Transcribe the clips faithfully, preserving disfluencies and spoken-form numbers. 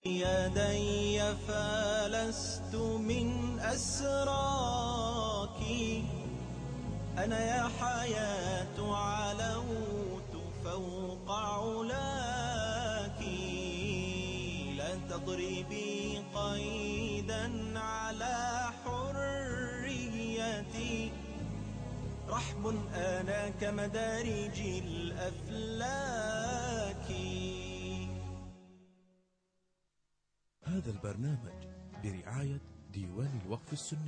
يدي فلست من أسراك، أنا يا حياة علوت فوق علاك، لا تضربي قيدا على حريتي، رحب أنا كمدارج الأفلاك. هذا البرنامج برعاية ديوان الوقف السني.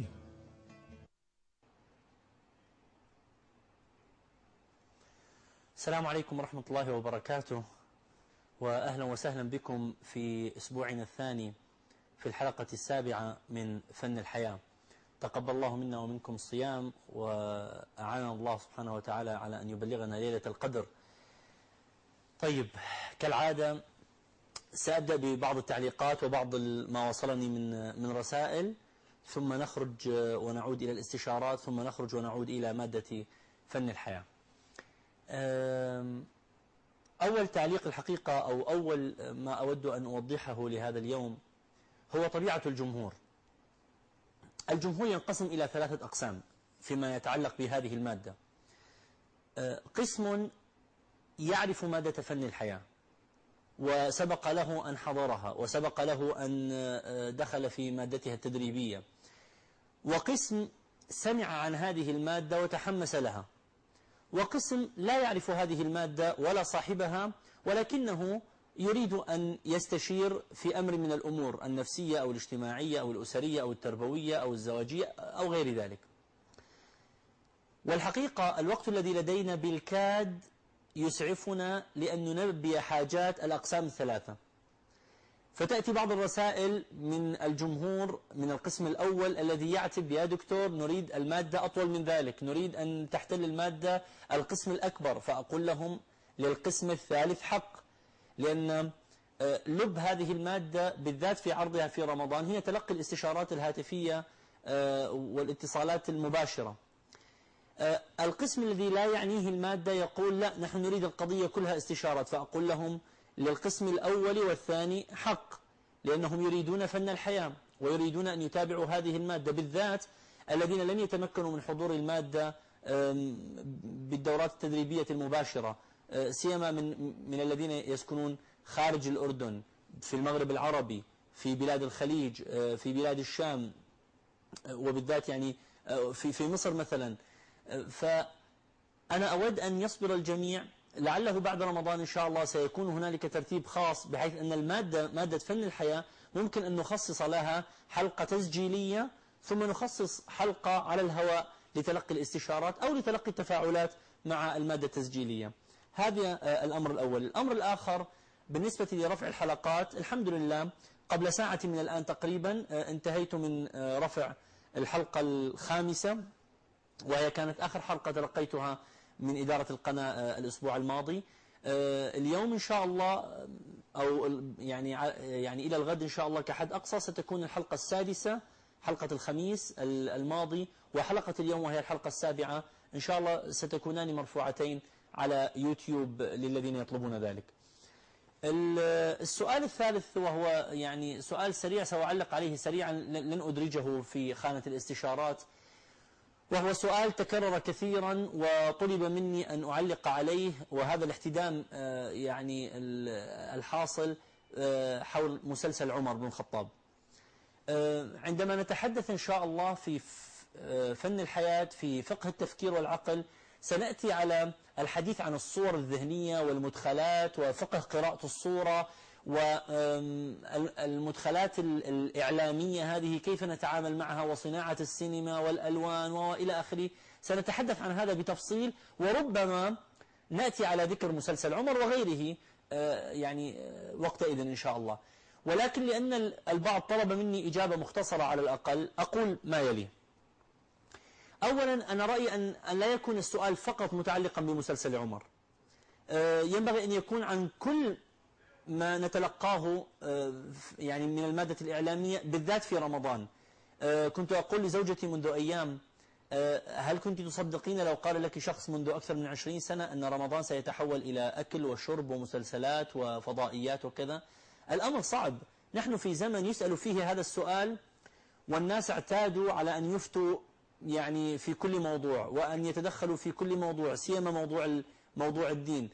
السلام عليكم ورحمة الله وبركاته، وأهلا وسهلا بكم في أسبوعنا الثاني في الحلقة السابعة من فن الحياة. تقبل الله منا ومنكم الصيام، وأعاننا الله سبحانه وتعالى على أن يبلغنا ليلة القدر. طيب، كالعادة سأبدأ ببعض التعليقات وبعض ما وصلني من من رسائل، ثم نخرج ونعود إلى الاستشارات، ثم نخرج ونعود إلى مادة فن الحياة. أول تعليق الحقيقة، أو أول ما أود أن أوضحه لهذا اليوم، هو طبيعة الجمهور. الجمهور ينقسم إلى ثلاثة أقسام فيما يتعلق بهذه المادة. قسم يعرف مادة فن الحياة وسبق له أن حضرها، وسبق له أن دخل في مادتها التدريبية، وقسم سمع عن هذه المادة وتحمس لها، وقسم لا يعرف هذه المادة ولا صاحبها، ولكنه يريد أن يستشير في أمر من الأمور النفسية أو الاجتماعية أو الأسرية أو التربوية أو الزواجية أو غير ذلك. والحقيقة الوقت الذي لدينا بالكاد يسعفنا لأن نلبي حاجات الأقسام الثلاثة. فتأتي بعض الرسائل من الجمهور من القسم الأول الذي يعتب: يا دكتور، نريد المادة أطول من ذلك، نريد أن تحتل المادة القسم الأكبر. فأقول لهم: للقسم الثالث حق، لأن لب هذه المادة بالذات في عرضها في رمضان هي تلقي الاستشارات الهاتفية والاتصالات المباشرة. القسم الذي لا يعنيه المادة يقول: لا، نحن نريد القضية كلها استشارات. فأقول لهم: للقسم الأول والثاني حق، لأنهم يريدون فن الحياة ويريدون أن يتابعوا هذه المادة، بالذات الذين لم يتمكنوا من حضور المادة بالدورات التدريبية المباشرة، سيما من من الذين يسكنون خارج الأردن، في المغرب العربي، في بلاد الخليج، في بلاد الشام، وبالذات يعني في في مصر مثلا. فأنا أود أن يصبر الجميع، لعله بعد رمضان إن شاء الله سيكون هنالك ترتيب خاص، بحيث أن المادة مادة فن الحياة ممكن أن نخصص لها حلقة تسجيلية، ثم نخصص حلقة على الهواء لتلقي الاستشارات أو لتلقي التفاعلات مع المادة التسجيلية. هذا الأمر الأول. الأمر الآخر بالنسبة لرفع الحلقات، الحمد لله قبل ساعة من الآن تقريبا انتهيت من رفع الحلقة الخامسة، وهي كانت آخر حلقة تلقيتها من إدارة القناة الأسبوع الماضي. اليوم إن شاء الله، أو يعني يعني إلى الغد إن شاء الله كحد أقصى، ستكون الحلقة السادسة، حلقة الخميس الماضي، وحلقة اليوم وهي الحلقة السابعة إن شاء الله ستكونان مرفوعتين على يوتيوب للذين يطلبون ذلك. السؤال الثالث، وهو يعني سؤال سريع سأعلق عليه سريعا، لن أدرجه في خانة الاستشارات، وهو سؤال تكرر كثيرا وطلب مني أن أعلق عليه، وهذا الاحتدام يعني الحاصل حول مسلسل عمر بن الخطاب. عندما نتحدث إن شاء الله في فن الحياة في فقه التفكير والعقل، سنأتي على الحديث عن الصور الذهنية والمدخلات وفقه قراءة الصورة والمدخلات الإعلامية هذه، كيف نتعامل معها، وصناعة السينما والألوان وإلى آخره. سنتحدث عن هذا بتفصيل، وربما نأتي على ذكر مسلسل عمر وغيره يعني وقتئذ إن شاء الله. ولكن لأن البعض طلب مني إجابة مختصرة على الأقل، أقول ما يلي. أولا، أنا رأيي أن لا يكون السؤال فقط متعلقا بمسلسل عمر، ينبغي أن يكون عن كل ما نتلقاه يعني من المادة الإعلامية، بالذات في رمضان. كنت أقول لزوجتي منذ أيام: هل كنت تصدقين لو قال لك شخص منذ أكثر من عشرين سنة أن رمضان سيتحول إلى أكل وشرب ومسلسلات وفضائيات وكذا؟ الأمر صعب. نحن في زمن يسأل فيه هذا السؤال، والناس اعتادوا على أن يفتوا يعني في كل موضوع، وأن يتدخلوا في كل موضوع، سيما موضوع موضوع الدين.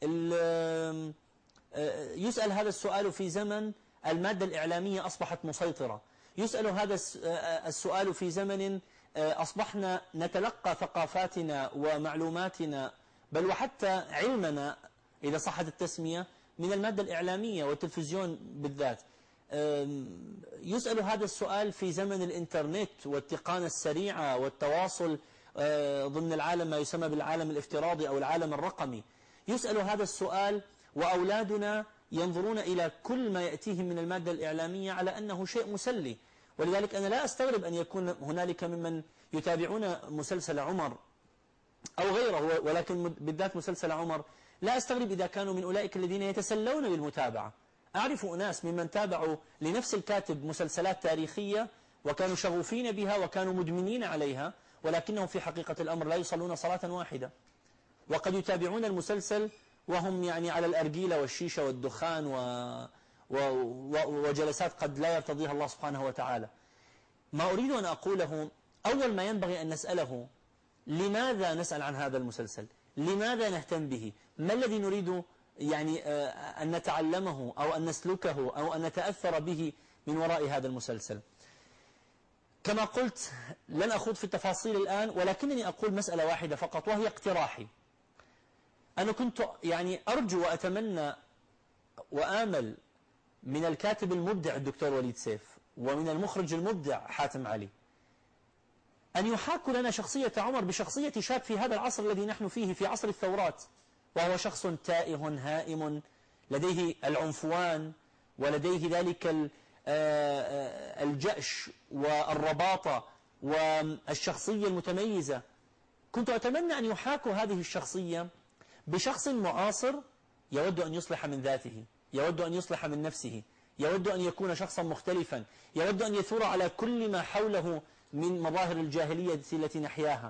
يسأل هذا السؤال في زمن المادة الإعلامية أصبحت مسيطرة، يسأل هذا السؤال في زمن أصبحنا نتلقى ثقافاتنا ومعلوماتنا بل وحتى علمنا إذا صحت التسمية من المادة الإعلامية والتلفزيون بالذات. يسأل هذا السؤال في زمن الإنترنت والتقنية السريعة والتواصل ضمن العالم ما يسمى بالعالم الافتراضي أو العالم الرقمي. يسأل هذا السؤال وأولادنا ينظرون إلى كل ما يأتيهم من المادة الإعلامية على أنه شيء مسلي. ولذلك أنا لا أستغرب أن يكون هنالك ممن يتابعون مسلسل عمر أو غيره، ولكن بالذات مسلسل عمر لا أستغرب إذا كانوا من أولئك الذين يتسلون بالمتابعة. أعرف أناس ممن تابعوا لنفس الكاتب مسلسلات تاريخية وكانوا شغوفين بها وكانوا مدمنين عليها، ولكنهم في حقيقة الأمر لا يصلون صلاة واحدة، وقد يتابعون المسلسل وهم يعني على الأرجيلة والشيشة والدخان و... و... و... وجلسات قد لا يرتضيها الله سبحانه وتعالى. ما أريد أن أقوله، أول ما ينبغي أن نسأله لماذا نسأل عن هذا المسلسل؟ لماذا نهتم به؟ ما الذي نريد يعني أن نتعلمه أو أن نسلكه أو أن نتأثر به من وراء هذا المسلسل؟ كما قلت لن أخوض في التفاصيل الآن، ولكنني أقول مسألة واحدة فقط وهي اقتراحي. أنا كنت يعني أرجو وأتمنى وآمل من الكاتب المبدع الدكتور وليد سيف ومن المخرج المبدع حاتم علي أن يحاكوا لنا شخصية عمر بشخصية شاب في هذا العصر الذي نحن فيه، في عصر الثورات، وهو شخص تائه هائم لديه العنفوان ولديه ذلك الجأش والرباطة والشخصية المتميزة. كنت أتمنى أن يحاكوا هذه الشخصية بشخص معاصر يود أن يصلح من ذاته، يود أن يصلح من نفسه، يود أن يكون شخصا مختلفا، يود أن يثور على كل ما حوله من مظاهر الجاهلية التي نحياها،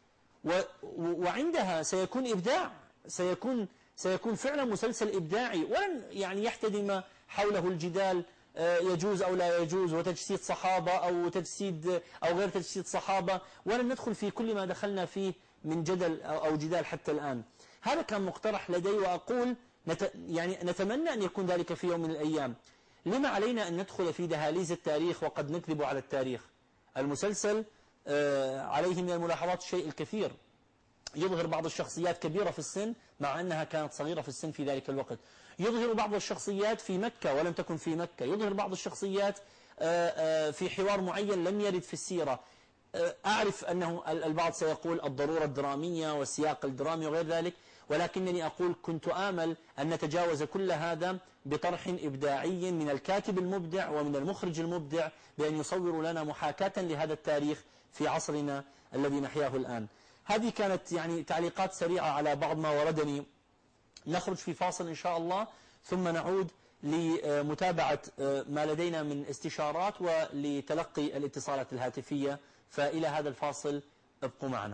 وعندها سيكون إبداع، سيكون سيكون فعلا مسلسل إبداعي، ولن يعني يحتدم حوله الجدال يجوز أو لا يجوز وتجسيد صحابة أو تجسيد أو غير تجسيد صحابة، ولن ندخل في كل ما دخلنا فيه من جدل أو جدال حتى الآن. هذا كان مقترح لدي، وأقول نت يعني نتمنى أن يكون ذلك في يوم من الأيام. لما علينا أن ندخل في دهاليز التاريخ وقد نكذب على التاريخ؟ المسلسل عليه من الملاحظات الشيء الكثير، يظهر بعض الشخصيات كبيرة في السن مع أنها كانت صغيرة في السن في ذلك الوقت، يظهر بعض الشخصيات في مكة ولم تكن في مكة، يظهر بعض الشخصيات في حوار معين لم يرد في السيرة. أعرف أنه البعض سيقول الضرورة الدرامية والسياق الدرامي وغير ذلك، ولكنني أقول كنت آمل أن نتجاوز كل هذا بطرح إبداعي من الكاتب المبدع ومن المخرج المبدع، بأن يصوروا لنا محاكاة لهذا التاريخ في عصرنا الذي نحياه الآن. هذه كانت يعني تعليقات سريعة على بعض ما وردني. نخرج في فاصل إن شاء الله، ثم نعود لمتابعة ما لدينا من استشارات ولتلقي الاتصالات الهاتفية. فإلى هذا الفاصل ابقوا معنا.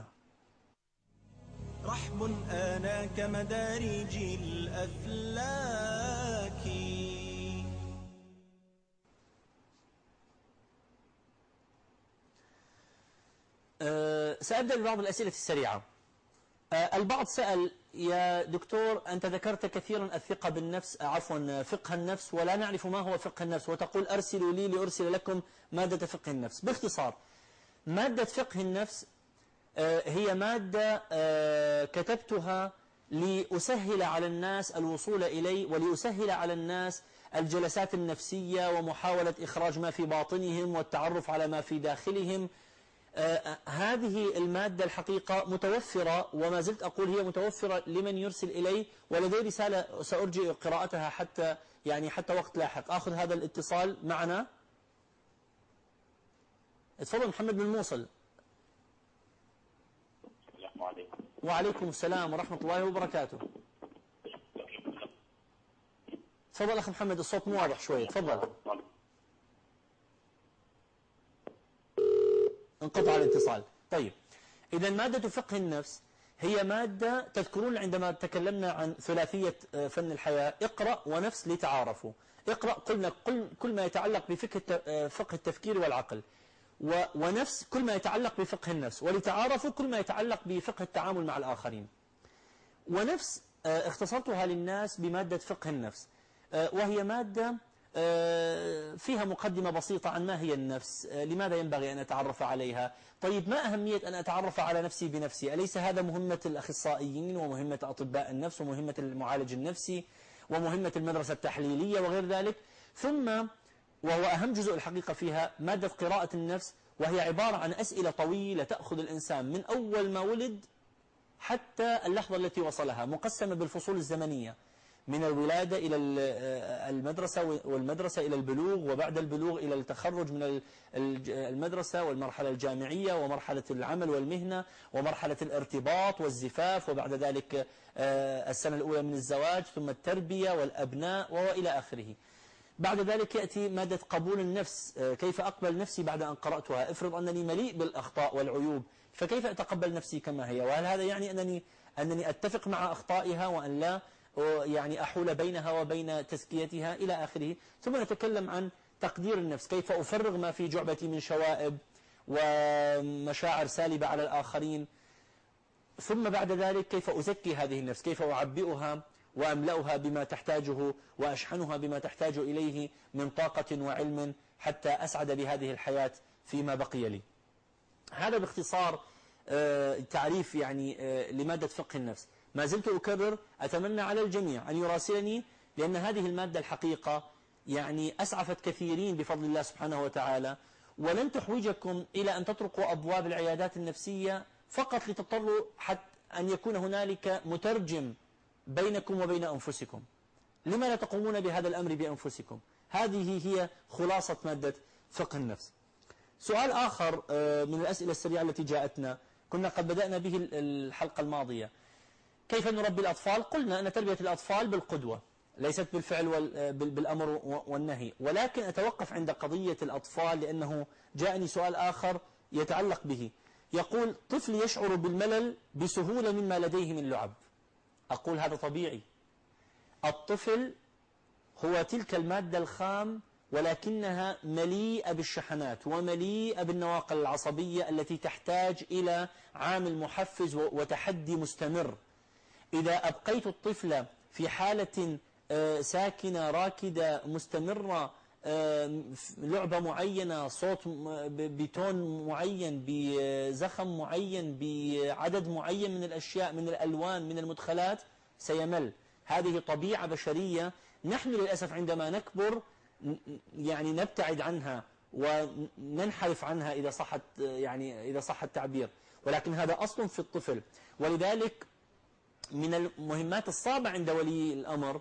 رحب آناك كمدارج الأفلاك. أه سأبدأ ببعض الأسئلة السريعة. أه البعض سأل: يا دكتور أنت ذكرت كثيرا الثقة بالنفس عفوا فقه النفس، ولا نعرف ما هو فقه النفس، وتقول أرسلوا لي لأرسل لكم مادة فقه النفس. باختصار، مادة فقه النفس هي مادة كتبتها لأسهل على الناس الوصول إلي، ولأسهل على الناس الجلسات النفسية ومحاولة إخراج ما في باطنهم والتعرف على ما في داخلهم. هذه المادة الحقيقة متوفرة، وما زلت أقول هي متوفرة لمن يرسل إلي، ولدي رسالة سأرجئ قراءتها حتى يعني حتى وقت لاحق. أخذ هذا الاتصال معنا. اتفضل محمد من موصل. السلام عليكم. وعليكم السلام ورحمة الله وبركاته. تفضل أخي محمد، الصوت مو واضح شوية، تفضل. انقطع الاتصال. طيب، إذا مادة فقه النفس هي مادة، تذكرون عندما تكلمنا عن ثلاثية فن الحياة: اقرأ ونفس لتعارفوا. اقرأ قلنا كل ما يتعلق بفقه فقه التفكير والعقل، ونفس كل ما يتعلق بفقه النفس، ولتعارفوا كل ما يتعلق بفقه التعامل مع الآخرين. ونفس اختصرتها للناس بمادة فقه النفس، وهي مادة فيها مقدمة بسيطة عن ما هي النفس، لماذا ينبغي أن أتعرف عليها. طيب ما أهمية أن أتعرف على نفسي بنفسي؟ أليس هذا مهمة الأخصائيين ومهمة أطباء النفس ومهمة المعالج النفسي ومهمة المدرسة التحليلية وغير ذلك؟ ثم وهو أهم جزء الحقيقة فيها مادة قراءة النفس، وهي عبارة عن أسئلة طويلة تأخذ الإنسان من أول ما ولد حتى اللحظة التي وصلها، مقسمة بالفصول الزمنية من الولادة إلى المدرسة، والمدرسة إلى البلوغ، وبعد البلوغ إلى التخرج من المدرسة والمرحلة الجامعية ومرحلة العمل والمهنة ومرحلة الارتباط والزفاف، وبعد ذلك السنة الأولى من الزواج، ثم التربية والأبناء وإلى آخره. بعد ذلك يأتي مادة قبول النفس، كيف أقبل نفسي بعد أن قرأتها. افرض أنني مليء بالأخطاء والعيوب، فكيف أتقبل نفسي كما هي؟ وهل هذا يعني أنني أنني أتفق مع أخطائها وأن لا يعني أحول بينها وبين تزكيتها إلى آخره. ثم نتكلم عن تقدير النفس، كيف أفرغ ما في جعبتي من شوائب ومشاعر سالبة على الآخرين. ثم بعد ذلك كيف أزكي هذه النفس، كيف أعبئها وأملأها بما تحتاجه وأشحنها بما تحتاج إليه من طاقة وعلم حتى أسعد بهذه الحياة فيما بقي لي. هذا باختصار تعريف يعني لمادة فقه النفس. ما زلت أكرر، أتمنى على الجميع أن يراسلني، لأن هذه المادة الحقيقة يعني أسعفت كثيرين بفضل الله سبحانه وتعالى، ولن تحوجكم إلى أن تطرقوا أبواب العيادات النفسية فقط لتضطروا حتى أن يكون هنالك مترجم بينكم وبين أنفسكم. لما لا تقومون بهذا الأمر بأنفسكم؟ هذه هي خلاصة مادة فقه النفس. سؤال آخر من الأسئلة السريعة التي جاءتنا، كنا قد بدأنا به الحلقة الماضية، كيف نربي الأطفال؟ قلنا أن تربية الأطفال بالقدوة، ليست بالفعل بالأمر والنهي. ولكن أتوقف عند قضية الأطفال، لأنه جاءني سؤال آخر يتعلق به. يقول: طفل يشعر بالملل بسهولة مما لديه من لعب. أقول هذا طبيعي. الطفل هو تلك المادة الخام، ولكنها مليئة بالشحنات ومليئة بالنواقل العصبية التي تحتاج إلى عامل محفز وتحدي مستمر. إذا أبقيت الطفل في حالة ساكنة راكدة مستمرة، لعبة معينة، صوت بتون معين، بزخم معين، بعدد معين من الأشياء، من الألوان، من المدخلات، سيمل. هذه طبيعة بشرية نحن للأسف عندما نكبر يعني نبتعد عنها وننحرف عنها إذا صحت يعني إذا صح التعبير، ولكن هذا أصل في الطفل. ولذلك من المهمات الصعبة عند ولي الأمر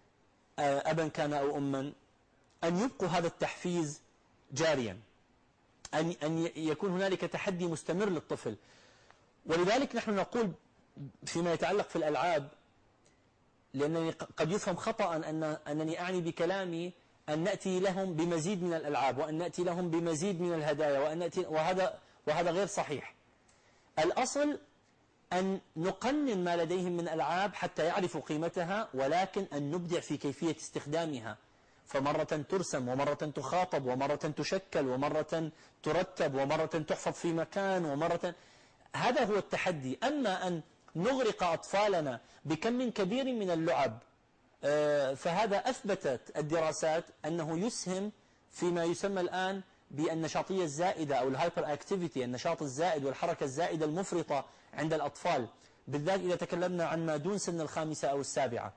أبا كان أو أما أن يبقوا هذا التحفيز جاريا، أن أن يكون هنالك تحدي مستمر للطفل. ولذلك نحن نقول فيما يتعلق في الألعاب، لأنني قد يفهم خطأ أن أنني أعني بكلامي أن نأتي لهم بمزيد من الألعاب وأن نأتي لهم بمزيد من الهدايا وأن نأتي، وهذا وهذا غير صحيح. الأصل أن نقنن ما لديهم من ألعاب حتى يعرفوا قيمتها، ولكن أن نبدع في كيفية استخدامها. فمرة ترسم، ومرة تخاطب، ومرة تشكل، ومرة ترتب، ومرة تحفظ في مكان، ومرة. هذا هو التحدي. أما أن نغرق أطفالنا بكم كبير من اللعب، فهذا أثبتت الدراسات أنه يسهم فيما يسمى الآن بالنشاطية الزائدة أو الهايبر اكتيفيتي، النشاط الزائد والحركة الزائدة المفرطة عند الأطفال، بالذات إذا تكلمنا عن ما دون سن الخامسة أو السابعة.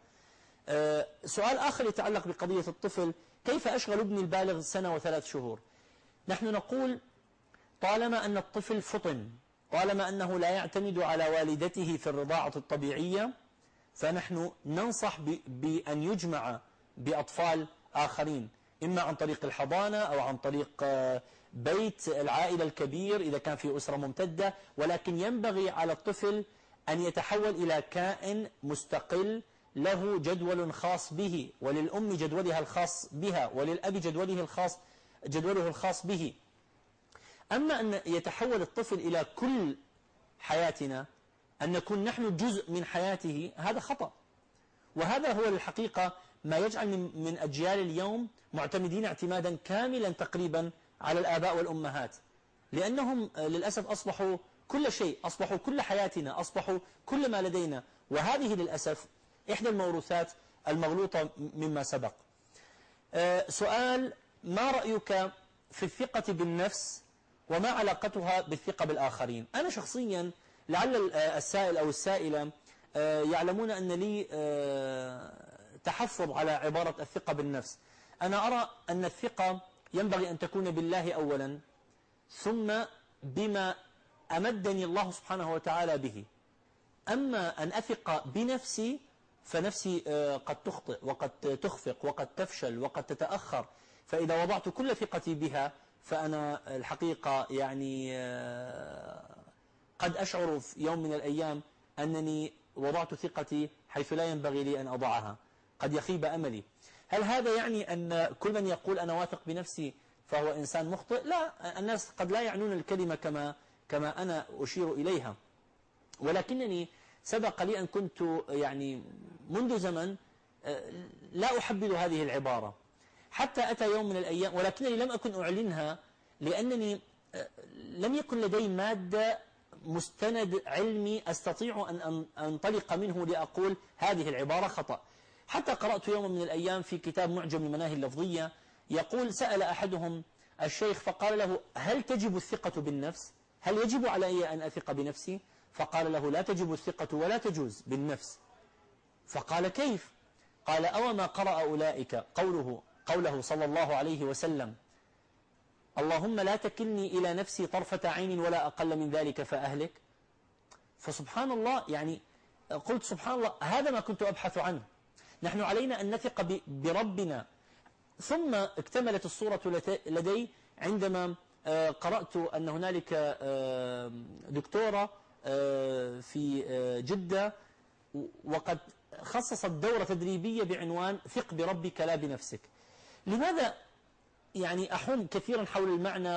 سؤال آخر يتعلق بقضية الطفل: كيف أشغل ابني البالغ سنة وثلاث شهور؟ نحن نقول طالما أن الطفل فطن، طالما أنه لا يعتمد على والدته في الرضاعة الطبيعية، فنحن ننصح بأن يجمع بأطفال آخرين، إما عن طريق الحضانة أو عن طريق بيت العائلة الكبير إذا كان في أسرة ممتدة. ولكن ينبغي على الطفل أن يتحول إلى كائن مستقل له جدول خاص به، وللأم جدولها الخاص بها، وللأب جدوله الخاص جدوله الخاص به. أما أن يتحول الطفل إلى كل حياتنا، أن نكون نحن جزء من حياته، هذا خطأ. وهذا هو الحقيقة ما يجعل من أجيال اليوم معتمدين اعتمادا كاملا تقريبا على الآباء والأمهات، لأنهم للأسف أصبحوا كل شيء، أصبحوا كل حياتنا، أصبحوا كل ما لدينا، وهذه للأسف إحدى الموروثات المغلوطة مما سبق. سؤال: ما رأيك في الثقة بالنفس وما علاقتها بالثقة بالآخرين؟ أنا شخصيا، لعل السائل أو السائلة يعلمون أن لي تحفظ على عبارة الثقة بالنفس. أنا أرى أن الثقة ينبغي أن تكون بالله أولا، ثم بما أمدني الله سبحانه وتعالى به. أما أن أثق بنفسي فنفسي قد تخطئ وقد تخفق وقد تفشل وقد تتأخر، فإذا وضعت كل ثقتي بها فأنا الحقيقة يعني قد أشعر في يوم من الأيام أنني وضعت ثقتي حيث لا ينبغي لي أن أضعها، قد يخيب أملي. هل هذا يعني أن كل من يقول أنا واثق بنفسي فهو إنسان مخطئ؟ لا، الناس قد لا يعنون الكلمة كما كما أنا أشير إليها، ولكنني سبق لي أن كنت يعني منذ زمن لا أحبذ هذه العبارة، حتى أتى يوم من الأيام، ولكنني لم أكن أعلنها لأنني لم يكن لدي مادة مستند علمي أستطيع أن أنطلق منه لأقول هذه العبارة خطأ. حتى قرأت يوم من الأيام في كتاب معجم المناهي اللفظية يقول: سأل أحدهم الشيخ فقال له: هل تجب الثقة بالنفس؟ هل يجب علي أن أثق بنفسي؟ فقال له: لا تجب الثقة ولا تجوز بالنفس. فقال: كيف؟ قال: أو ما قرأ أولئك قوله قوله صلى الله عليه وسلم: اللهم لا تكلني إلى نفسي طرفة عين ولا أقل من ذلك فأهلك. فسبحان الله، يعني قلت سبحان الله، هذا ما كنت أبحث عنه. نحن علينا أن نثق بربنا. ثم اكتملت الصورة لدي عندما قرأت أن هنالك دكتورة في جدة وقد خصصت دورة تدريبية بعنوان ثق بربك لا بنفسك. لماذا يعني أحوم كثيرا حول المعنى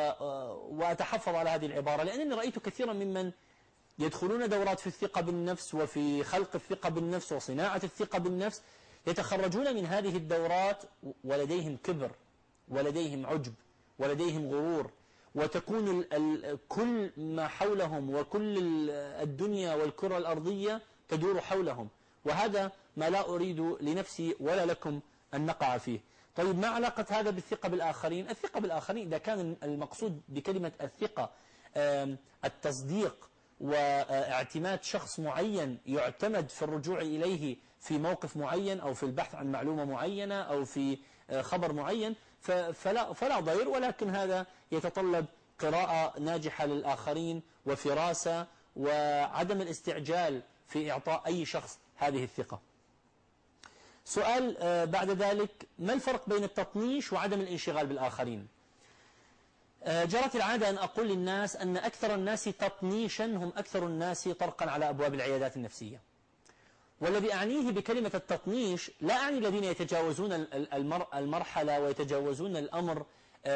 وأتحفظ على هذه العبارة؟ لأنني رأيت كثيرا ممن يدخلون دورات في الثقة بالنفس وفي خلق الثقة بالنفس وصناعة الثقة بالنفس، يتخرجون من هذه الدورات ولديهم كبر ولديهم عجب ولديهم غرور، وتكون ال ال كل ما حولهم وكل الدنيا والكرة الأرضية تدور حولهم، وهذا ما لا أريد لنفسي ولا لكم أن نقع فيه. طيب، ما علاقة هذا بالثقة بالآخرين؟ الثقة بالآخرين إذا كان المقصود بكلمة الثقة التصديق واعتماد شخص معين يعتمد في الرجوع إليه في موقف معين أو في البحث عن معلومة معينة أو في خبر معين فلا, فلا ضير، ولكن هذا يتطلب قراءة ناجحة للآخرين وفراسة وعدم الاستعجال في إعطاء أي شخص هذه الثقة. سؤال بعد ذلك: ما الفرق بين التطنيش وعدم الانشغال بالآخرين؟ جرت العادة أن أقول للناس أن أكثر الناس تطنيشا هم أكثر الناس طرقا على أبواب العيادات النفسية. والذي أعنيه بكلمة التطنيش لا أعني الذين يتجاوزون المرحلة ويتجاوزون الأمر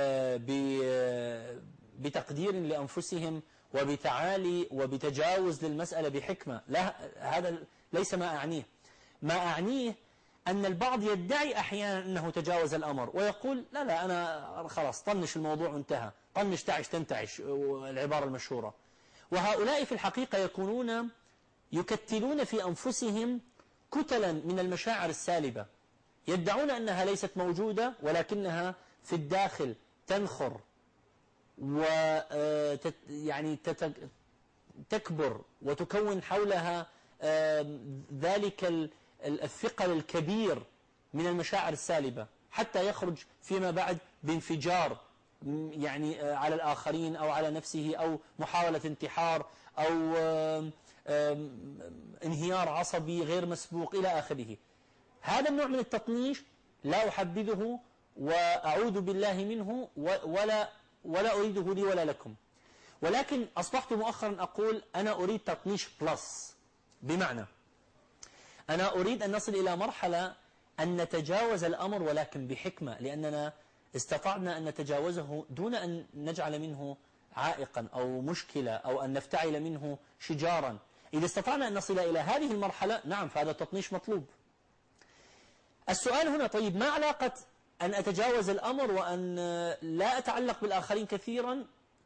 بتقدير لأنفسهم وبتعالي وبتجاوز للمسألة بحكمة، لا، هذا ليس ما أعنيه. ما أعنيه أن البعض يدعي أحيانا أنه تجاوز الأمر ويقول: لا لا أنا خلاص طنش الموضوع انتهى، طنش تعش تنتعش، العبارة المشهورة. وهؤلاء في الحقيقة يكونون يكتلون في أنفسهم كتلا من المشاعر السالبة، يدعون أنها ليست موجودة ولكنها في الداخل تنخر و يعني تكبر وتكون حولها ذلك الثقل الكبير من المشاعر السالبة، حتى يخرج فيما بعد بانفجار يعني على الآخرين أو على نفسه أو محاولة انتحار أو انهيار عصبي غير مسبوق إلى آخره. هذا النوع من التطنيش لا أحبذه وأعوذ بالله منه ولا ولا أريده لي ولا لكم. ولكن أصبحت مؤخرا أقول أنا أريد تطنيش بلس، بمعنى أنا أريد أن نصل إلى مرحلة أن نتجاوز الأمر ولكن بحكمة، لأننا استطعنا أن نتجاوزه دون أن نجعل منه عائقا أو مشكلة أو أن نفتعل منه شجارا. إذا استطعنا أن نصل إلى هذه المرحلة، نعم، فهذا التطنيش مطلوب. السؤال هنا طيب ما علاقة أن أتجاوز الأمر وأن لا أتعلق بالآخرين كثيرا،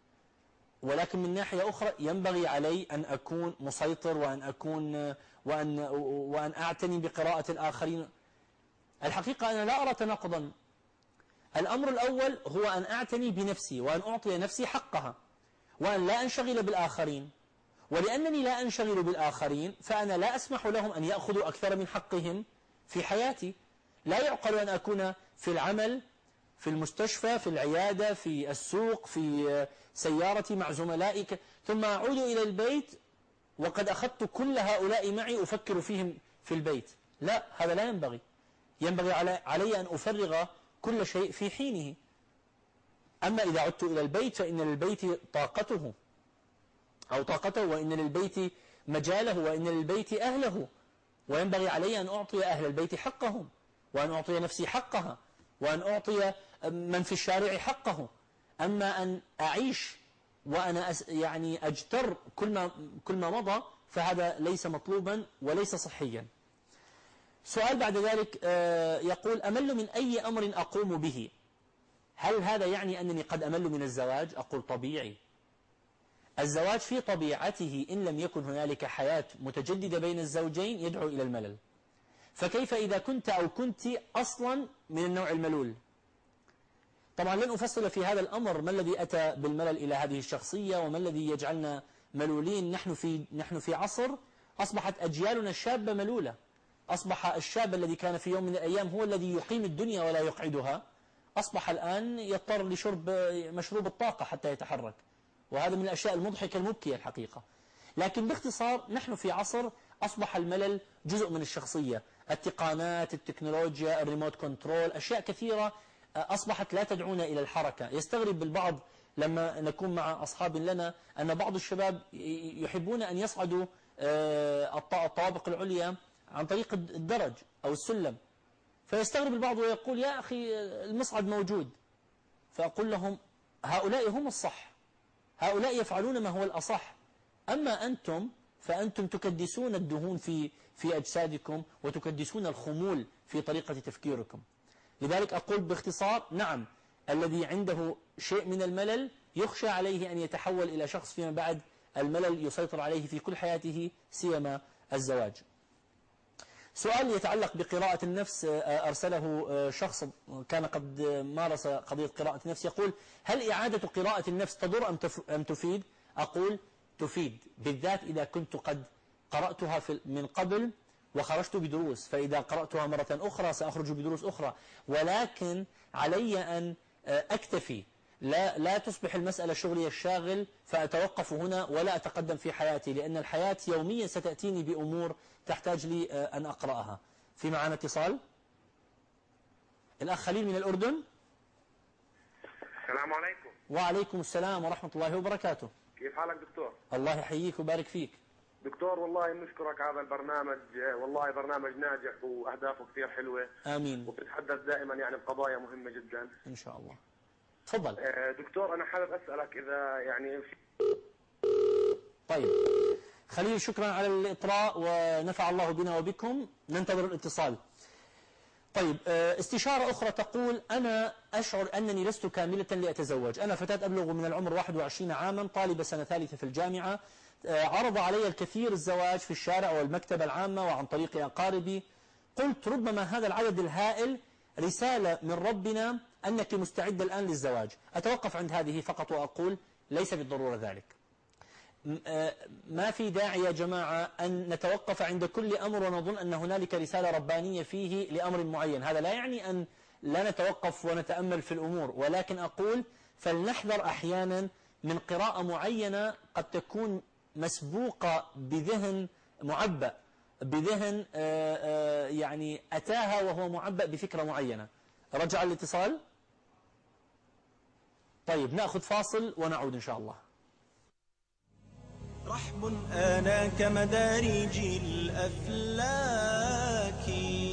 ولكن من ناحية أخرى ينبغي علي أن أكون مسيطر وأن أكون وأن وأن أعتني بقراءة الآخرين. الحقيقة أنا لا أرى تناقضا. الأمر الأول هو أن أعتني بنفسي وأن أعطي نفسي حقها وأن لا أنشغل بالآخرين، ولأنني لا أنشغل بالآخرين فأنا لا أسمح لهم أن يأخذوا أكثر من حقهم في حياتي. لا يعقل أن أكون في العمل، في المستشفى، في العيادة، في السوق، في سيارتي مع زملائي، ثم أعود إلى البيت وقد أخذت كل هؤلاء معي أفكر فيهم في البيت. لا، هذا لا ينبغي. ينبغي علي أن أفرغ كل شيء في حينه. أما إذا عدت إلى البيت فإن للبيت طاقته أو طاقته، وإن للبيت مجاله، وإن للبيت أهله، وينبغي علي أن أعطي أهل البيت حقهم، وأن أعطي نفسي حقها، وأن أعطي من في الشارع حقه. أما أن أعيش وأنا أس يعني أجتر كل ما, كل ما مضى فهذا ليس مطلوبا وليس صحيا. سؤال بعد ذلك يقول: أمل من أي أمر أقوم به؟ هل هذا يعني أنني قد أمل من الزواج؟ أقول طبيعي. الزواج في طبيعته إن لم يكن هنالك حياة متجددة بين الزوجين يدعو إلى الملل، فكيف إذا كنت أو كنت أصلا من النوع الملول؟ طبعا لن أفصل في هذا الأمر ما الذي أتى بالملل إلى هذه الشخصية وما الذي يجعلنا ملولين. نحن في, نحن في عصر أصبحت أجيالنا الشابة ملولة. أصبح الشاب الذي كان في يوم من الأيام هو الذي يقيم الدنيا ولا يقعدها، أصبح الآن يضطر لشرب مشروب الطاقة حتى يتحرك، وهذا من الأشياء المضحكة المبكية الحقيقة. لكن باختصار نحن في عصر أصبح الملل جزء من الشخصية. التقانات، التكنولوجيا، الريموت كنترول، أشياء كثيرة أصبحت لا تدعونا إلى الحركة. يستغرب بالبعض لما نكون مع أصحاب لنا أن بعض الشباب يحبون أن يصعدوا الطوابق العليا عن طريق الدرج أو السلم، فيستغرب البعض ويقول: يا أخي المصعد موجود. فأقول لهم: هؤلاء هم الصح، هؤلاء يفعلون ما هو الأصح، أما أنتم فأنتم تكدسون الدهون في في أجسادكم وتكدسون الخمول في طريقة تفكيركم. لذلك أقول باختصار: نعم، الذي عنده شيء من الملل يخشى عليه أن يتحول إلى شخص فيما بعد الملل يسيطر عليه في كل حياته سيما الزواج. سؤال يتعلق بقراءة النفس أرسله شخص كان قد مارس قضية قراءة النفس، يقول: هل إعادة قراءة النفس تضر أم تفيد؟ أقول تفيد، بالذات إذا كنت قد قرأتها من قبل وخرجت بدروس، فإذا قرأتها مرة أخرى سأخرج بدروس أخرى، ولكن علي أن أكتفي، لا, لا تصبح المسألة شغلي الشاغل فأتوقف هنا ولا أتقدم في حياتي، لأن الحياة يوميا ستأتيني بأمور تحتاج لي أن أقرأها. في معنا اتصال، الأخ خليل من الأردن. السلام عليكم. وعليكم السلام ورحمة الله وبركاته. كيف حالك دكتور؟ الله يحييك ويبارك فيك دكتور. والله نشكرك على البرنامج، والله برنامج ناجح وأهدافه كثير حلوة. آمين. وبتتحدث دائما يعني بقضايا مهمة جدا إن شاء الله. تفضل. دكتور أنا حابب أسألك إذا يعني في... طيب خليل، شكرا على الإطراء ونفع الله بنا وبكم. ننتظر الاتصال. طيب استشارة أخرى تقول: أنا أشعر أنني لست كاملة لأتزوج. أنا فتاة أبلغ من العمر واحد وعشرين عاما، طالبة سنة ثالثة في الجامعة. عرض علي الكثير الزواج في الشارع والمكتبة العامة وعن طريق أقاربي. قلت: ربما هذا العدد الهائل رسالة من ربنا أنك مستعدة الآن للزواج. أتوقف عند هذه فقط وأقول: ليس بالضرورة ذلك. ما في داعي يا جماعة أن نتوقف عند كل أمر ونظن أن هنالك رسالة ربانية فيه لأمر معين. هذا لا يعني أن لا نتوقف ونتأمل في الأمور، ولكن أقول فلنحذر أحيانا من قراءة معينة قد تكون مسبوقة بذهن معبأ، بذهن يعني أتاها وهو معبأ بفكرة معينة. رجع الاتصال. طيب نأخذ فاصل ونعود إن شاء الله. رحب أنا كمدارج الأفلاك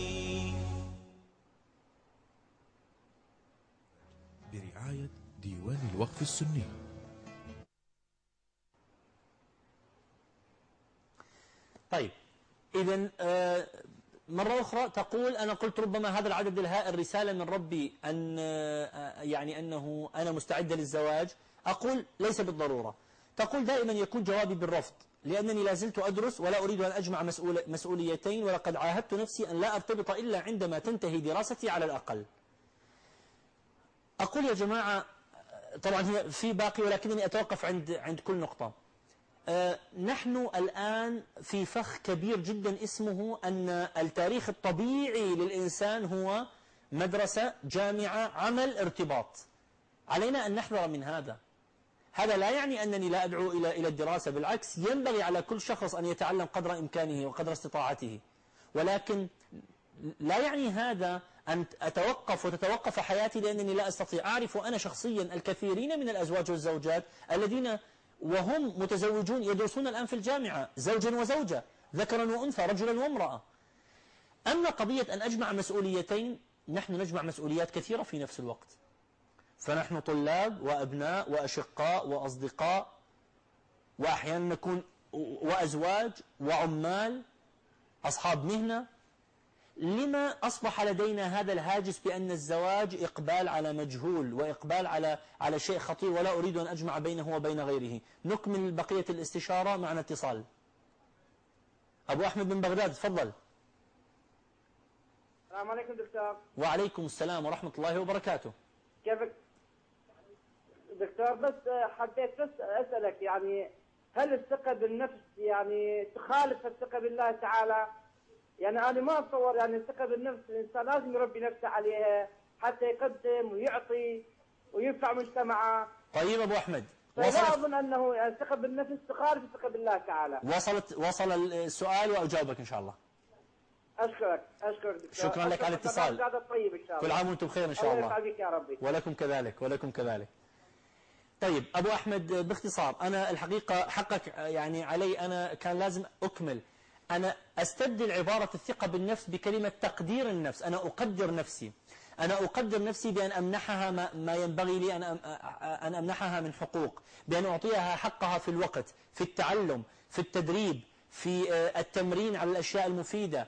برعاية ديوان الوقف السني. طيب إذن مرة أخرى تقول أنا قلت ربما هذا العدد الهائل رسالة من ربي أن يعني أنه أنا مستعدة للزواج، أقول ليس بالضرورة. تقول دائما يكون جوابي بالرفض لأنني لا زلت أدرس ولا أريد أن أجمع مسؤول مسؤوليتين، ولقد عاهدت نفسي أن لا أرتبط إلا عندما تنتهي دراستي على الأقل. أقول يا جماعة طبعا هي في باقي ولكنني أتوقف عند عند كل نقطة. أه نحن الآن في فخ كبير جدا اسمه أن التاريخ الطبيعي للإنسان هو مدرسة، جامعة، عمل، ارتباط. علينا أن نحذر من هذا. هذا لا يعني أنني لا أدعو إلى إلى الدراسة، بالعكس ينبغي على كل شخص أن يتعلم قدر إمكانه وقدر استطاعته، ولكن لا يعني هذا أن أتوقف وتتوقف حياتي لأنني لا أستطيع. أعرف أنا شخصيا الكثيرين من الأزواج والزوجات الذين وهم متزوجون يدرسون الآن في الجامعة، زوجا وزوجة، ذكرا وأنثى، رجلا وامرأة. أما قضية أن أجمع مسؤوليتين، نحن نجمع مسؤوليات كثيرة في نفس الوقت، فنحن طلاب وأبناء وأشقاء وأصدقاء، وأحيانا نكون وأزواج وعمال، أصحاب مهنة. لما أصبح لدينا هذا الهاجس بأن الزواج إقبال على مجهول وإقبال على على شيء خطير ولا أريد أن أجمع بينه وبين غيره؟ نكمل بقية الاستشارة معنا اتصال. أبو أحمد من بغداد، تفضل. السلام عليكم دكتور. وعليكم السلام ورحمة الله وبركاته. كيفك دكتور؟ بس حبيت بس أسألك، يعني هل الثقة بالنفس يعني تخالف الثقة بالله تعالى؟ يعني أنا ما أتصور يعني الثقة بالنفس الإنسان لازم يربي نفسه عليها حتى يقدم ويعطي وينفع مجتمعه. طيب أبو أحمد، فلا أظن أنه يعني الثقة بالنفس تخالف الثقة بالله تعالى. وصلت وصل السؤال وأجاوبك إن شاء الله. أشكرك أشكرك دكتور. شكرا لك على الاتصال. طيب إن شاء الله. كل عام وأنتم بخير إن شاء الله. الله يسعدك يا ربي. ولكم كذلك ولكم كذلك. طيب أبو أحمد باختصار، أنا الحقيقة حقك يعني علي، أنا كان لازم أكمل. أنا أستبدل عبارة الثقة بالنفس بكلمة تقدير النفس. أنا أقدر نفسي، أنا أقدر نفسي بأن أمنحها ما, ما ينبغي لي أن أن أمنحها من حقوق، بأن أعطيها حقها في الوقت، في التعلم، في التدريب، في التمرين على الأشياء المفيدة.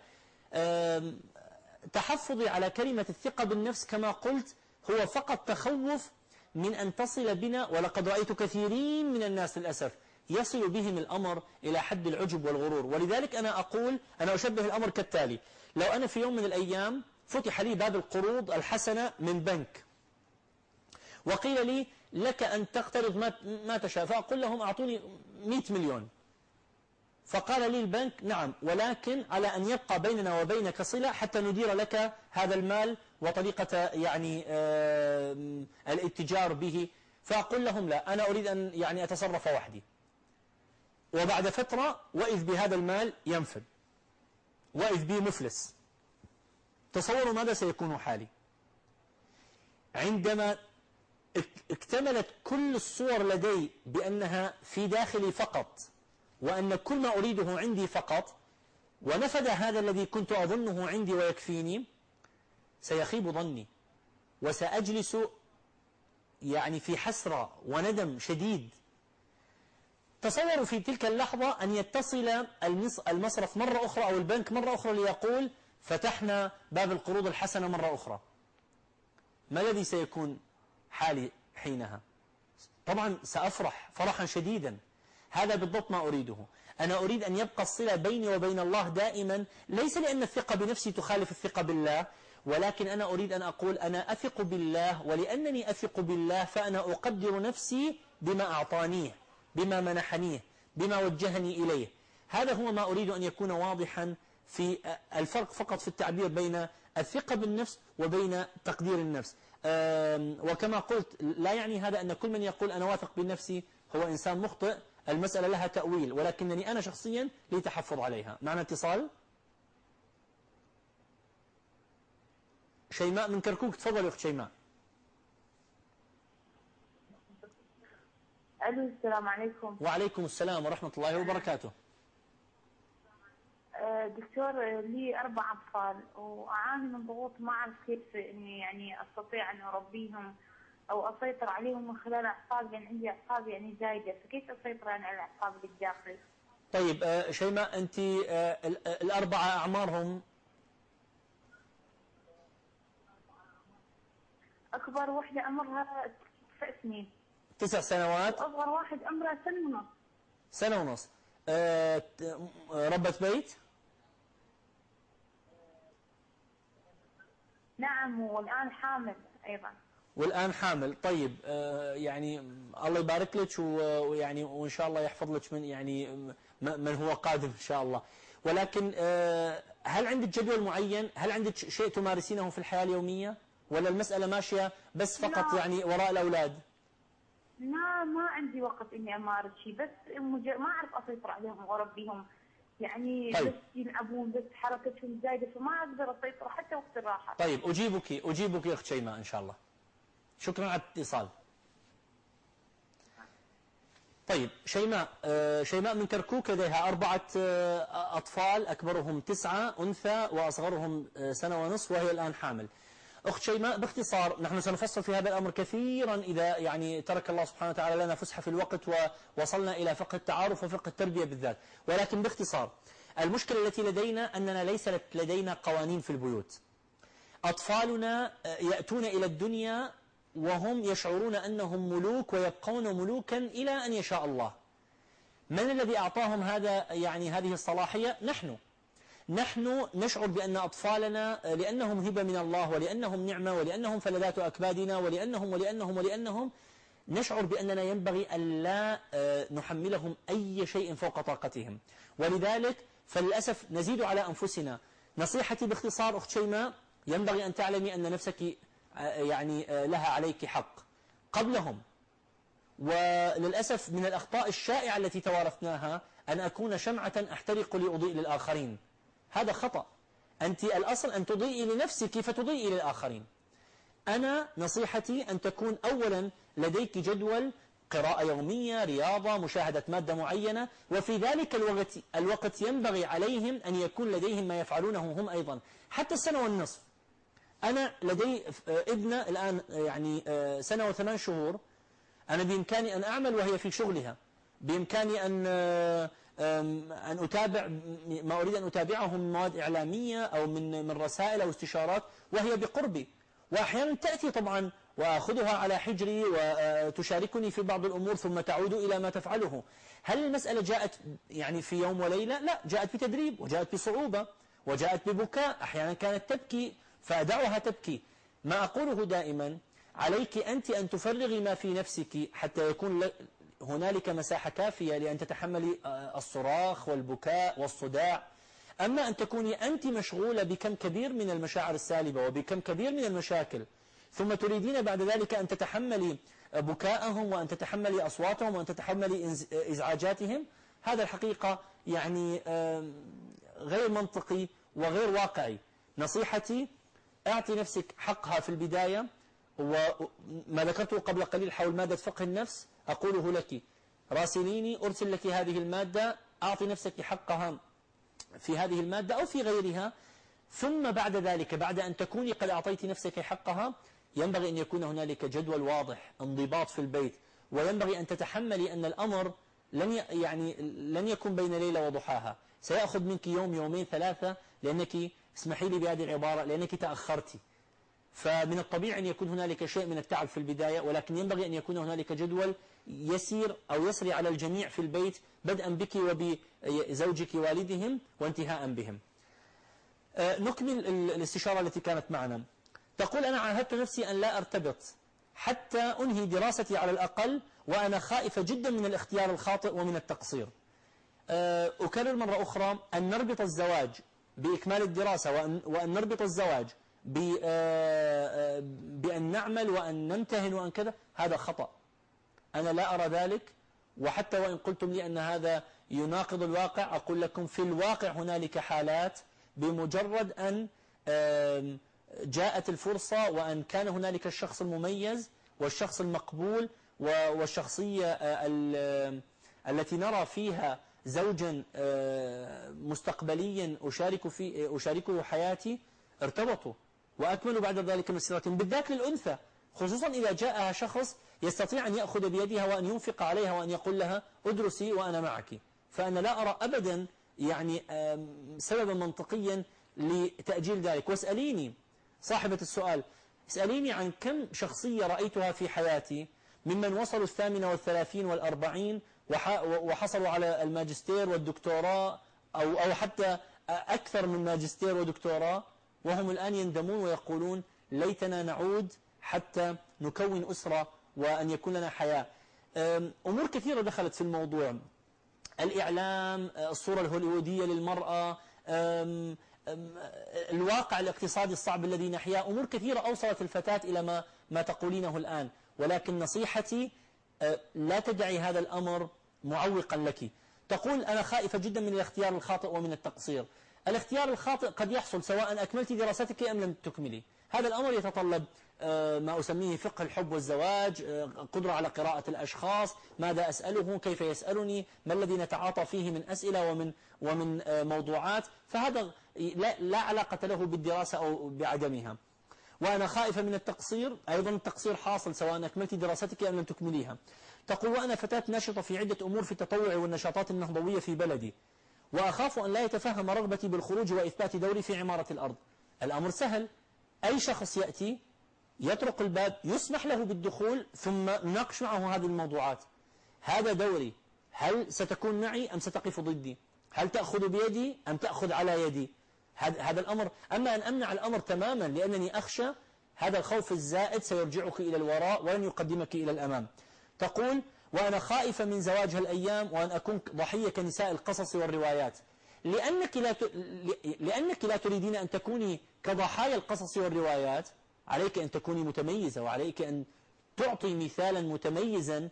تحفظي على كلمة الثقة بالنفس كما قلت هو فقط تخوف من أن تصل بنا، ولقد رأيت كثيرين من الناس للأسف يصل بهم الأمر إلى حد العجب والغرور. ولذلك أنا أقول، أنا أشبه الأمر كالتالي: لو أنا في يوم من الأيام فتح لي باب القروض الحسنة من بنك وقيل لي لك أن تقترض ما, ما تشاء، فأقول لهم أعطوني مئة مليون، فقال لي البنك نعم، ولكن على أن يبقى بيننا وبينك صلة حتى ندير لك هذا المال وطريقة يعني الاتجار به. فأقول لهم لا، أنا أريد أن يعني أتصرف وحدي. وبعد فترة وإذ بهذا المال ينفد، وإذ بي مفلس. تصوروا ماذا سيكون حالي عندما اكتملت كل الصور لدي بأنها في داخلي فقط، وأن كل ما أريده عندي فقط، ونفد هذا الذي كنت أظنه عندي ويكفيني. سيخيب ظني وسأجلس يعني في حسرة وندم شديد. تصوروا في تلك اللحظة أن يتصل المصرف مرة أخرى أو البنك مرة أخرى ليقول فتحنا باب القروض الحسنة مرة أخرى. ما الذي سيكون حالي حينها؟ طبعا سأفرح فرحا شديدا. هذا بالضبط ما أريده. أنا أريد أن يبقى الصلة بيني وبين الله دائما، ليس لأن الثقة بنفسي تخالف الثقة بالله، ولكن أنا أريد أن أقول أنا أثق بالله، ولأنني أثق بالله فأنا أقدر نفسي بما أعطانيه، بما منحنيه، بما وجهني إليه. هذا هو ما أريد أن يكون واضحا في الفرق فقط في التعبير بين الثقة بالنفس وبين تقدير النفس. وكما قلت لا يعني هذا أن كل من يقول أنا واثق بنفسي هو إنسان مخطئ. المسألة لها تأويل، ولكنني أنا شخصيا لي تحفظ عليها. معنا اتصال. شيماء من كركوك، تفضل يا أخت شيماء. ألو، السلام عليكم. وعليكم السلام ورحمة الله وبركاته. دكتور، لي أربع أطفال وأعاني من ضغوط، ما أعرف كيف إني يعني أستطيع أن أربيهم أو أسيطر عليهم من خلال أعصابي، لأن عندي أعصاب يعني زايدة، فكيف أسيطر على الأعصاب بالداخل؟ طيب شيماء، أنت الأربعة أعمارهم أكبر واحدة عمرها تسع سنين. تسع سنوات. وأصغر واحد عمره سنة ونص. سنة ونص. أه ربة بيت؟ نعم، والآن حامل أيضا. والآن حامل. طيب أه يعني الله يبارك لك، ويعني وإن شاء الله يحفظ لك من يعني من هو قادم إن شاء الله. ولكن أه هل عندك جدول معين؟ هل عندك شيء تمارسينه في الحياة اليومية؟ ولا المسألة ماشية بس فقط لا. يعني وراء الأولاد؟ لا، ما عندي وقت إني أمارس شيء، بس مج... ما أعرف أسيطر عليهم وأربيهم. يعني طيب. بس يلعبون، بس حركتهم زايدة، فما أقدر أسيطر حتى وقت الراحة. طيب أجيبك أجيبك يا أخت شيماء إن شاء الله. شكرا على الاتصال. طيب شيماء، شيماء من كركوك لديها أربعة أطفال، أكبرهم تسعة أنثى وأصغرهم سنة ونصف، وهي الآن حامل. أخت شيماء باختصار، نحن سنفصل في هذا الأمر كثيرا إذا يعني ترك الله سبحانه وتعالى لنا فسحة في الوقت ووصلنا إلى فقه التعارف وفقه التربية بالذات. ولكن باختصار، المشكلة التي لدينا أننا ليس لدينا قوانين في البيوت. أطفالنا يأتون إلى الدنيا وهم يشعرون أنهم ملوك ويبقون ملوكا إلى أن يشاء الله. من الذي أعطاهم هذا يعني هذه الصلاحية؟ نحن. نحن نشعر بأن أطفالنا لأنهم هبة من الله ولأنهم نعمة ولأنهم فلذات أكبادنا ولأنهم ولأنهم ولأنهم نشعر بأننا ينبغي أن لا نحملهم أي شيء فوق طاقتهم، ولذلك فللأسف نزيد على أنفسنا. نصيحتي باختصار أخت شيماء، ينبغي أن تعلمي أن نفسك يعني لها عليك حق قبلهم. وللأسف من الأخطاء الشائعة التي توارثناها أن أكون شمعة أحترق لأضيء للآخرين. هذا خطأ. أنت الأصل أن تضيئي لنفسك فتضيئي للآخرين. أنا نصيحتي أن تكون أولا لديك جدول قراءة يومية، رياضة، مشاهدة مادة معينة، وفي ذلك الوقت, الوقت ينبغي عليهم أن يكون لديهم ما يفعلونه هم أيضا حتى السنة والنصف. أنا لدي ابنة الآن يعني سنة وثمان شهور، أنا بإمكاني أن أعمل وهي في شغلها، بإمكاني أن أن أتابع ما أريد أن أتابعه من مواد إعلامية أو من من رسائل أو استشارات وهي بقربي. وأحيانا تأتي طبعا وأخذها على حجري وتشاركني في بعض الأمور ثم تعود إلى ما تفعله. هل المسألة جاءت يعني في يوم وليلة؟ لا، جاءت بتدريب وجاءت بصعوبة وجاءت ببكاء. أحيانا كانت تبكي فأدعها تبكي. ما أقوله دائما، عليك أنت أن تفرغي ما في نفسك حتى يكون هنالك مساحة كافية لأن تتحملي الصراخ والبكاء والصداع. أما أن تكوني أنت مشغولة بكم كبير من المشاعر السالبة وبكم كبير من المشاكل ثم تريدين بعد ذلك أن تتحملي بكاءهم وأن تتحملي أصواتهم وأن تتحملي إزعاجاتهم، هذا الحقيقة يعني غير منطقي وغير واقعي. نصيحتي، أعطي نفسك حقها في البداية. وما ذكرته قبل قليل حول مادة فقه النفس أقوله لك، راسليني أرسل لك هذه المادة، أعطي نفسك حقها في هذه المادة أو في غيرها. ثم بعد ذلك بعد أن تكوني قد أعطيت نفسك حقها ينبغي أن يكون هنالك جدول واضح، انضباط في البيت، وينبغي أن تتحملي أن الأمر لن يعني لن يكون بين ليلة وضحاها، سيأخذ منك يوم يومين ثلاثة، لأنك اسمحي لي بهذه العبارة لأنك تأخرتي. فمن الطبيعي أن يكون هنالك شيء من التعب في البداية، ولكن ينبغي أن يكون هنالك جدول يسير أو يسري على الجميع في البيت، بدءا بك وبزوجك والدهم وانتهاء بهم. نكمل الاستشارة التي كانت معنا. تقول أنا عاهدت نفسي أن لا أرتبط حتى أنهي دراستي على الأقل، وأنا خائفة جدا من الاختيار الخاطئ ومن التقصير. أكرر مرة أخرى أن نربط الزواج بإكمال الدراسة وأن نربط الزواج بأن نعمل وأن نمتهن وأن كذا، هذا خطأ. أنا لا أرى ذلك. وحتى وإن قلتم لي أن هذا يناقض الواقع، أقول لكم في الواقع هنالك حالات بمجرد أن جاءت الفرصة وأن كان هنالك الشخص المميز والشخص المقبول والشخصية التي نرى فيها زوجا مستقبليا أشارك في أشاركه حياتي، ارتبطوا وأكملوا بعد ذلك مسيرتهم، بالذات للأنثى، خصوصا إذا جاءها شخص يستطيع أن يأخذ بيدها وأن ينفق عليها وأن يقول لها ادرسي وأنا معك. فأنا لا أرى أبدا يعني سببا منطقيا لتأجيل ذلك. واسأليني صاحبة السؤال، اسأليني عن كم شخصية رأيتها في حياتي ممن وصلوا الثامنة والثلاثين والأربعين وحصلوا على الماجستير والدكتوراه أو, أو حتى أكثر من ماجستير ودكتوراه، وهم الآن يندمون ويقولون ليتنا نعود حتى نكون أسرة وأن يكون لنا حياة. أمور كثيرة دخلت في الموضوع، الإعلام، الصورة الهوليوودية للمرأة، الواقع الاقتصادي الصعب الذي نحياه، أمور كثيرة أوصلت الفتاة إلى ما, ما تقولينه الآن. ولكن نصيحتي لا تدعي هذا الأمر معوقا لك. تقول أنا خائفة جدا من الاختيار الخاطئ ومن التقصير. الاختيار الخاطئ قد يحصل سواء أكملت دراستك أم لم تكملي. هذا الأمر يتطلب ما أسميه فقه الحب والزواج، قدرة على قراءة الأشخاص، ماذا أسأله، كيف يسألني، ما الذي نتعاطى فيه من أسئلة ومن ومن موضوعات. فهذا لا, لا علاقة له بالدراسة أو بعدمها. وأنا خائفة من التقصير، أيضا التقصير حاصل سواء أكملت دراستك أم لم تكمليها. تقول وأنا فتاة ناشطة في عدة أمور في التطوع والنشاطات النهضوية في بلدي، وأخاف أن لا يتفهم رغبتي بالخروج وإثبات دوري في عمارة الأرض. الأمر سهل، أي شخص يأتي يطرق الباب يسمح له بالدخول ثم نناقش معه هذه الموضوعات. هذا دوري، هل ستكون معي أم ستقف ضدي؟ هل تأخذ بيدي أم تأخذ على يدي؟ هذا الأمر. أما أن أمنع الأمر تماما لأنني أخشى، هذا الخوف الزائد سيرجعك إلى الوراء ولن يقدمك إلى الأمام. تقول وأنا خائفة من زواج هالأيام وأن أكون ضحية كنساء القصص والروايات. لأنك لا, ت... لأنك لا تريدين أن تكوني كضحايا القصص والروايات، عليك أن تكوني متميزة، وعليك أن تعطي مثالا متميزا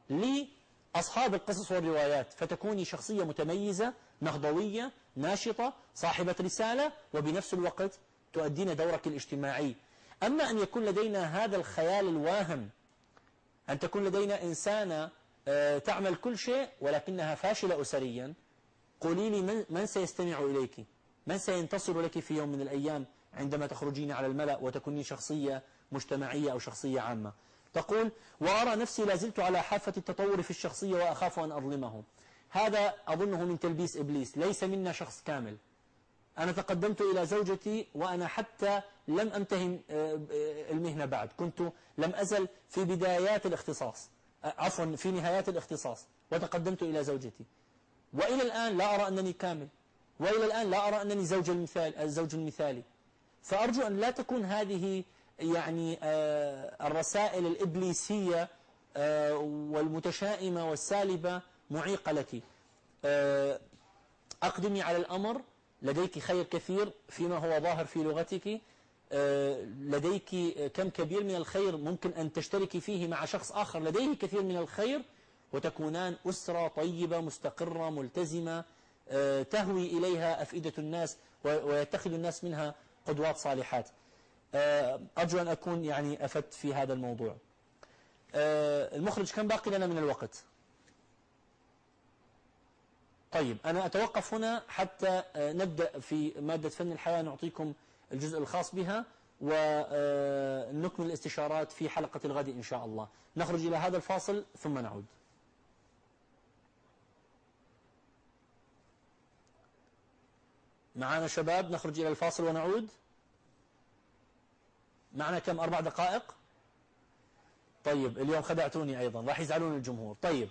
لأصحاب القصص والروايات، فتكوني شخصية متميزة نهضوية ناشطة صاحبة رسالة، وبنفس الوقت تؤدين دورك الاجتماعي. أما أن يكون لدينا هذا الخيال الواهم، أن تكون لدينا إنسانة تعمل كل شيء ولكنها فاشلة أسريا، قولي لي من, من سيستمع إليك؟ من سينتصر لك في يوم من الأيام عندما تخرجين على الملأ وتكونين شخصية مجتمعية أو شخصية عامة؟ تقول وأرى نفسي لازلت على حافة التطور في الشخصية وأخاف أن أظلمه. هذا أظنه من تلبيس إبليس، ليس منا شخص كامل. أنا تقدمت إلى زوجتي وأنا حتى لم أمتهن المهنة بعد، كنت لم أزل في بدايات الاختصاص، عفوا في نهايات الاختصاص، وتقدمت إلى زوجتي، وإلى الآن لا أرى أنني كامل، وإلى الآن لا أرى أنني زوج المثال الزوج المثالي. فأرجو أن لا تكون هذه يعني الرسائل الإبليسية والمتشائمة والسالبة معيقة لك. أقدمي على الأمر، لديك خير كثير فيما هو ظاهر في لغتك، لديك كم كبير من الخير ممكن أن تشتركي فيه مع شخص آخر لديه كثير من الخير، وتكونان أسرة طيبة مستقرة ملتزمة تهوي إليها أفئدة الناس ويتخذ الناس منها قدوات صالحات. أرجو أن أكون يعني أفدت في هذا الموضوع. المخرج كم باقي لنا من الوقت؟ طيب أنا أتوقف هنا حتى نبدأ في مادة فن الحياة، نعطيكم الجزء الخاص بها ونكمل الاستشارات في حلقة الغد إن شاء الله. نخرج إلى هذا الفاصل ثم نعود. معنا شباب نخرج إلى الفاصل ونعود. معنا كم؟ أربع دقائق. طيب اليوم خدعتوني أيضا، راح يزعلون الجمهور. طيب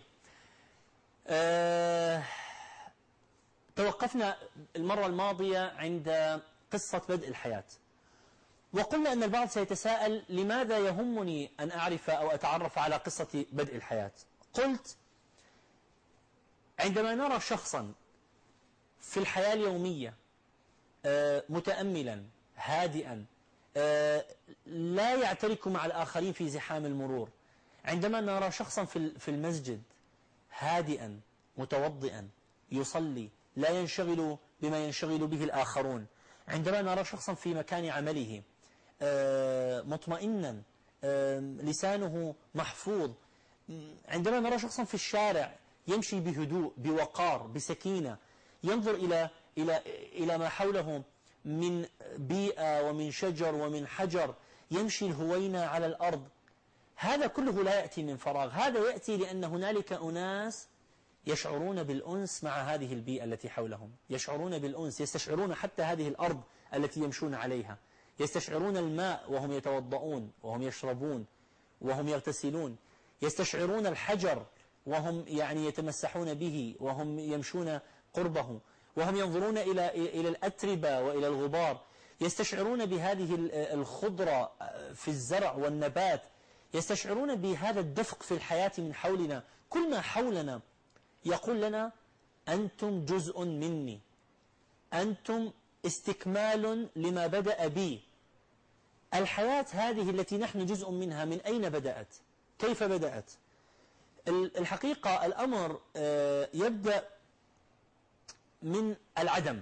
أه توقفنا المرة الماضية عند قصة بدء الحياة، وقلنا أن البعض سيتساءل لماذا يهمني أن أعرف أو أتعرف على قصة بدء الحياة. قلت عندما نرى شخصا في الحياة اليومية متأملا هادئا لا يعترك مع الآخرين في زحام المرور، عندما نرى شخصا في المسجد هادئا متوضئا يصلي لا ينشغل بما ينشغل به الآخرون، عندما نرى شخصا في مكان عمله مطمئنا لسانه محفوظ، عندما نرى شخصا في الشارع يمشي بهدوء بوقار بسكينة، ينظر إلى إلى إلى ما حوله من بيئة ومن شجر ومن حجر، يمشي الهوينة على الأرض، هذا كله لا يأتي من فراغ، هذا يأتي لأن هنالك أناس يشعرون بالأنس مع هذه البيئة التي حولهم، يشعرون بالأنس، يستشعرون حتى هذه الأرض التي يمشون عليها، يستشعرون الماء وهم يتوضؤون وهم يشربون وهم يغتسلون، يستشعرون الحجر وهم يعني يتمسحون به وهم يمشون قربه، وهم ينظرون إلى إلى الأتربة وإلى الغبار، يستشعرون بهذه الخضرة في الزرع والنبات، يستشعرون بهذا الدفق في الحياة من حولنا. كل ما حولنا يقول لنا أنتم جزء مني، أنتم استكمال لما بدأ بي. الحياة هذه التي نحن جزء منها من أين بدأت؟ كيف بدأت؟ الحقيقة الأمر يبدأ من العدم.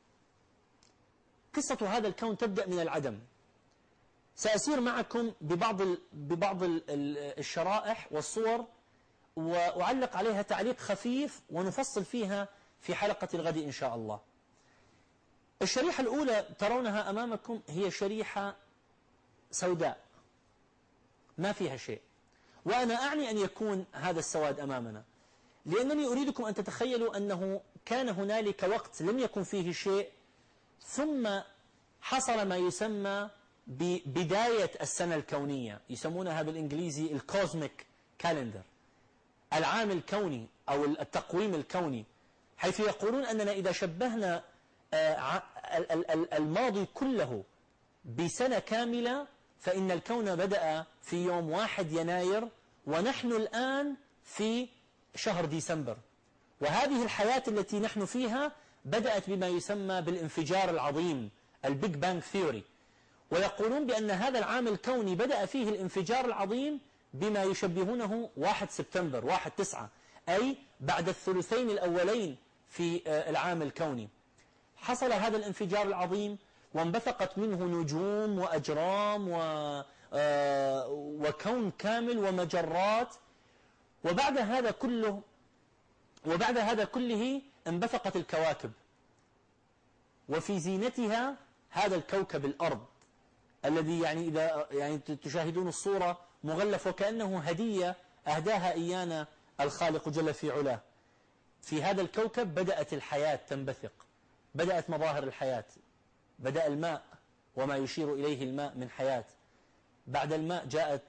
قصة هذا الكون تبدأ من العدم. سأسير معكم ببعض ببعض الشرائح والصور وأعلق عليها تعليق خفيف ونفصل فيها في حلقة الغد إن شاء الله. الشريحة الأولى ترونها أمامكم هي شريحة سوداء ما فيها شيء، وأنا أعني أن يكون هذا السواد أمامنا لأنني أريدكم أن تتخيلوا أنه كان هنالك وقت لم يكن فيه شيء، ثم حصل ما يسمى ببداية السنة الكونية، يسمونها بالإنجليزي الكوزميك كالندر، العام الكوني أو التقويم الكوني، حيث يقولون أننا إذا شبهنا الماضي كله بسنة كاملة فإن الكون بدأ في يوم واحد يناير ونحن الآن في شهر ديسمبر، وهذه الحياة التي نحن فيها بدأت بما يسمى بالانفجار العظيم البيج بانج ثيوري. ويقولون بأن هذا العام الكوني بدأ فيه الانفجار العظيم بما يشبهونه واحد سبتمبر واحد تسعة، أي بعد الثلثين الأولين في العام الكوني حصل هذا الانفجار العظيم وانبثقت منه نجوم وأجرام و... وكون كامل ومجرات. وبعد هذا كله وبعد هذا كله انبثقت الكواكب، وفي زينتها هذا الكوكب الأرض الذي يعني إذا يعني تشاهدون الصورة مغلف وكأنه هدية أهداها إيانا الخالق جل في علاه. في هذا الكوكب بدأت الحياة تنبثق، بدأت مظاهر الحياة، بدأ الماء وما يشير إليه الماء من حياة، بعد الماء جاءت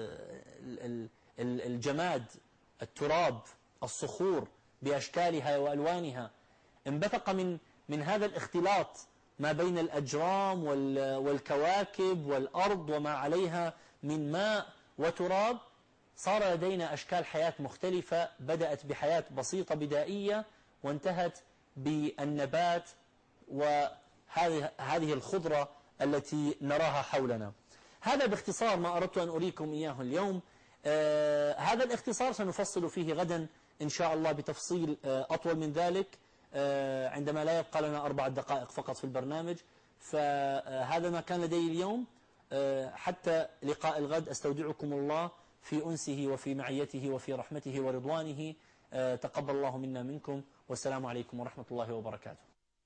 الجماد، التراب، الصخور بأشكالها وألوانها، انبثق من من هذا الاختلاط ما بين الأجرام والكواكب والأرض وما عليها من ماء وتراب، صار لدينا أشكال حياة مختلفة، بدأت بحياة بسيطة بدائية وانتهت بالنبات وهذه هذه الخضرة التي نراها حولنا. هذا باختصار ما أردت أن أريكم إياه اليوم. آه هذا الاختصار سنفصل فيه غدا إن شاء الله بتفصيل آه أطول من ذلك آه عندما لا يبقى لنا أربع دقائق فقط في البرنامج. فهذا ما كان لدي اليوم، آه حتى لقاء الغد أستودعكم الله في أنسه وفي معيته وفي رحمته ورضوانه. آه تقبل الله منا منكم، والسلام عليكم ورحمة الله وبركاته.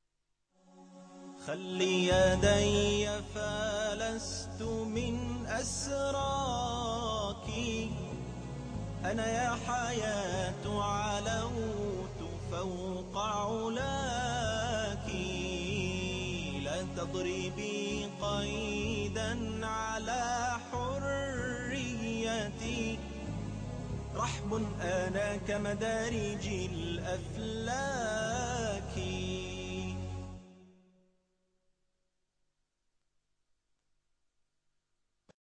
خلي يدي فلست من أسراك، أنا يا حياة علوت فوق علاك، لا تضربي قيدا على حريتي، رحب أنا كمدارج الأفلاك.